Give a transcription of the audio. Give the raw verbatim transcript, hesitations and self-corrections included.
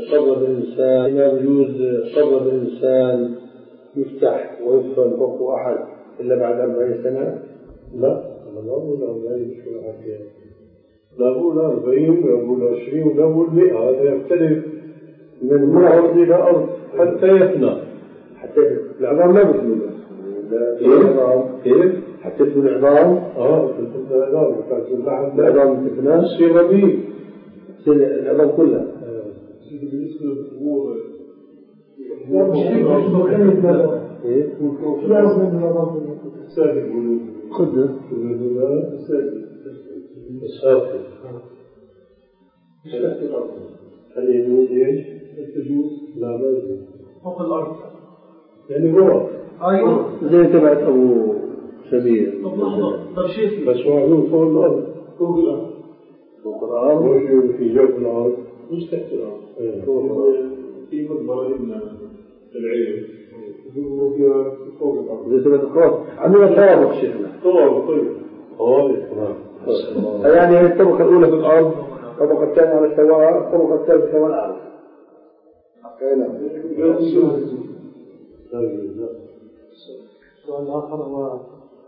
قبر الإنسان ما يجوز قبر الإنسان يفتح ويدخل فوق أحد إلا بعد أربعين سنة؟ لا، أنا ما أقول أربعين مش كل حاجة، لا أقول أربعين ولا أقول عشرين ولا أقول مئة، هذا يختلف من أرض إلى أرض حتى يفنى. حتى العظام ما بتموت. العظام كيف؟ حتى تكون العظام؟ آه تكون العظام، لكن بعد العظام تفنى تصير رميم. تصير العظام كلها. بالنسبة للقبور إيه؟ الساجد يقولون خذه الساجد الساجد هل يجوز ايش؟ تجوز؟ لا ما يجوز فوق الأرض يعني هو أيوه زي تبعت أبو سمير. طب لحظة طب شيخ بس معلوم فوق الأرض فوق الأرض فوق الأرض موجود في جوف الأرض مش تحت الأرض في مقبرة العين وفيها فوق الأرض زي تبعت الخواص عندنا طوابق شيخنا. طوابق طيب طوابق نعم. يعني هي الطبقة الأولى في الأرض، الطبقة الثانية على السواء، الطبقة الثالثة هو الأعلى. السؤال الآخر هو